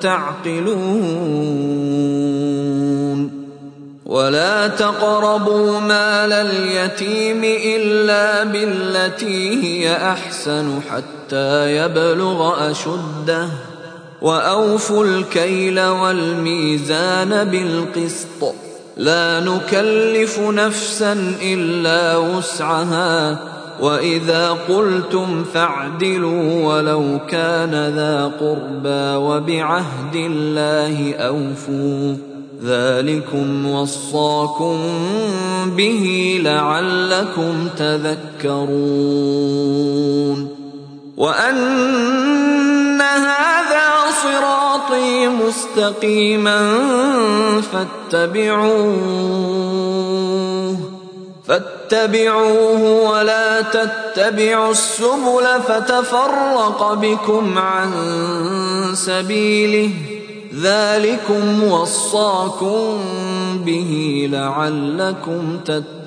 تعقلون. ولا تقربوا مال اليتيم إلا بالتي هي أحسن حتى يبلغ أشده وأوفوا الكيل والميزان بالقسط لا نكلف نفسا إلا وسعها وإذا قلتم فاعدلوا ولو كان ذا قربى وبعهد الله أوفوا ذلكم وصاكم به لعلكم تذكرون. وأن هذا صراطي مستقيما فاتبعوه ولا تتبعوا السبل فتفرق بكم عن سبيله ذلكم وصاكم به لعلكم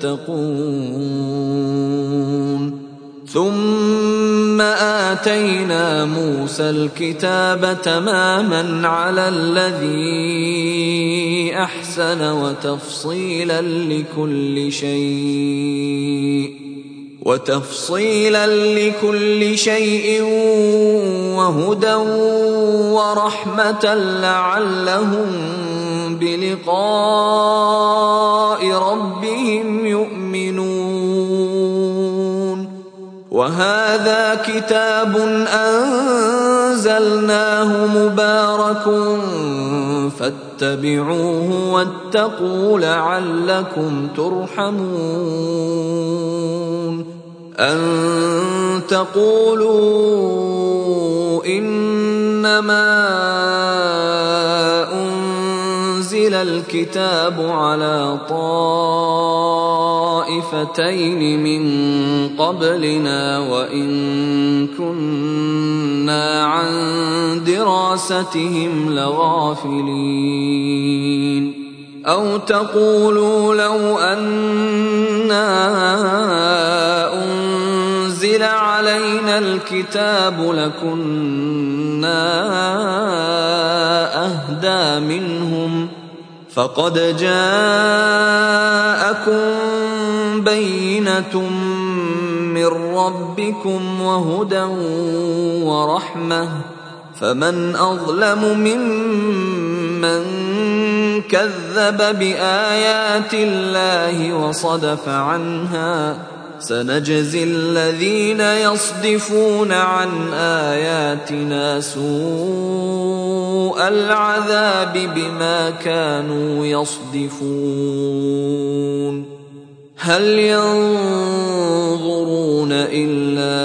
تتقون. ثم آتينا موسى الكتاب تماما على الذي أحسن وتفصيلا لكل شيء وهدى ورحمة لعلهم بلقاء ربهم يؤمنون. وهذا كتاب أنزلناه مبارك فاتبعوه واتقوا لعلكم ترحمون. أن تقولوا إنما أنزل الكتاب على طائفتين من قبلنا وإن كنا عن دراستهم لغافلين. أو تقولوا لو أنا أنزل علينا الكتاب لكنا أهدى منهم فقد جاءكم بينة من ربكم وهدى ورحمة فمن أظلم ممن كذب بآيات الله وصدف عنها سنجزي الذين يصدفون عن آياتنا سوء العذاب بما كانوا يصدفون. هل ينظرون إلا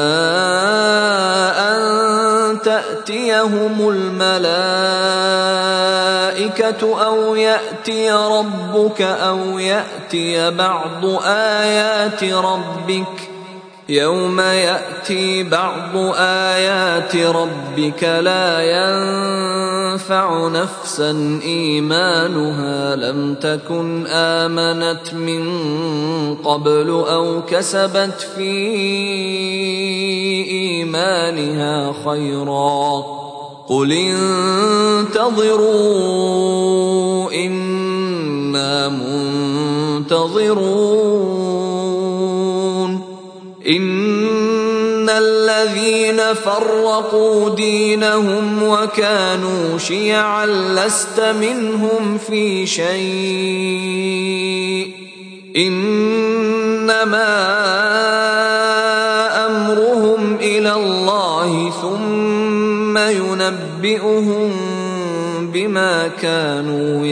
أن تأتيهم الملائكة أو يأتي ربك أو يأتي بعض آيات ربك يوم يأتي بعض آيات ربك لا ينفع نفسا إيمانها لم تكن آمنت من قبل أو كسبت في إيمانها خيرا قل انتظروا إنا ينتظرون إن الذين فرقوا دينهم وكانوا شيعا لست منهم في شيء إنما أمرهم إلى الله ثم ينبئهم بما كانوا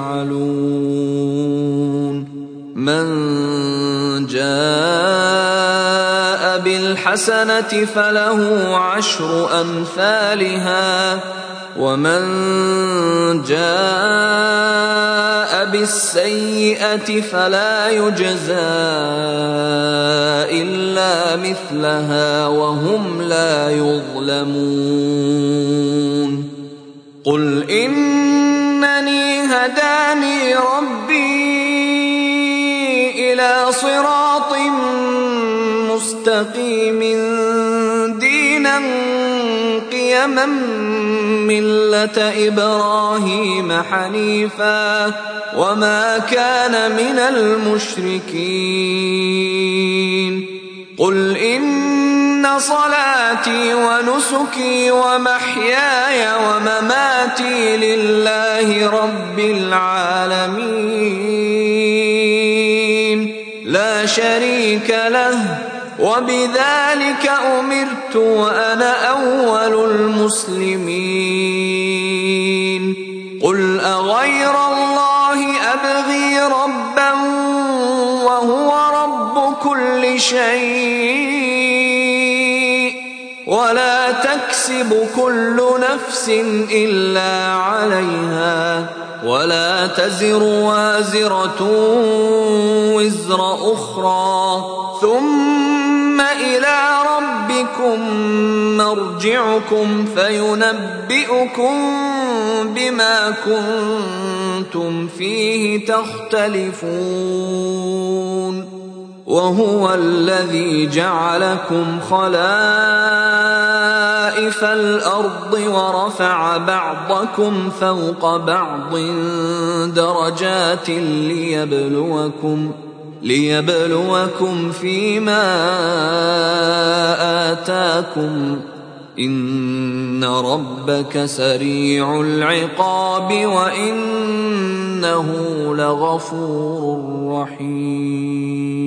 يفعلون من جاء بالحسنة فله 10 أمثالها ومن جاء بالسيئة فلا يجزى إلا مثلها وهم لا يظلمون قل إنني هداني ربي إلى صراط مستقيم دينا قيما ملة إبراهيم حنيفا وما كان من المشركين قل إن صلاتي ونسكي ومحياي ومماتي لله رب العالمين لا شريك له وبذلك أمرت وأنا أول المسلمين قل أغير الله أبغي ربا وهو رب كل شيء ولا تكسب كل نفس إلا عليها ولا تزر وازرة وزر أخرى ثم إلى ربكم مرجعكم فينبئكم بما كنتم فيه تختلفون وهو الذي جعلكم خلائف الأرض ورفع بعضكم فوق بعض درجات ليبلوكم فيما آتاكم إن ربك سريع العقاب وإنه لغفور رحيم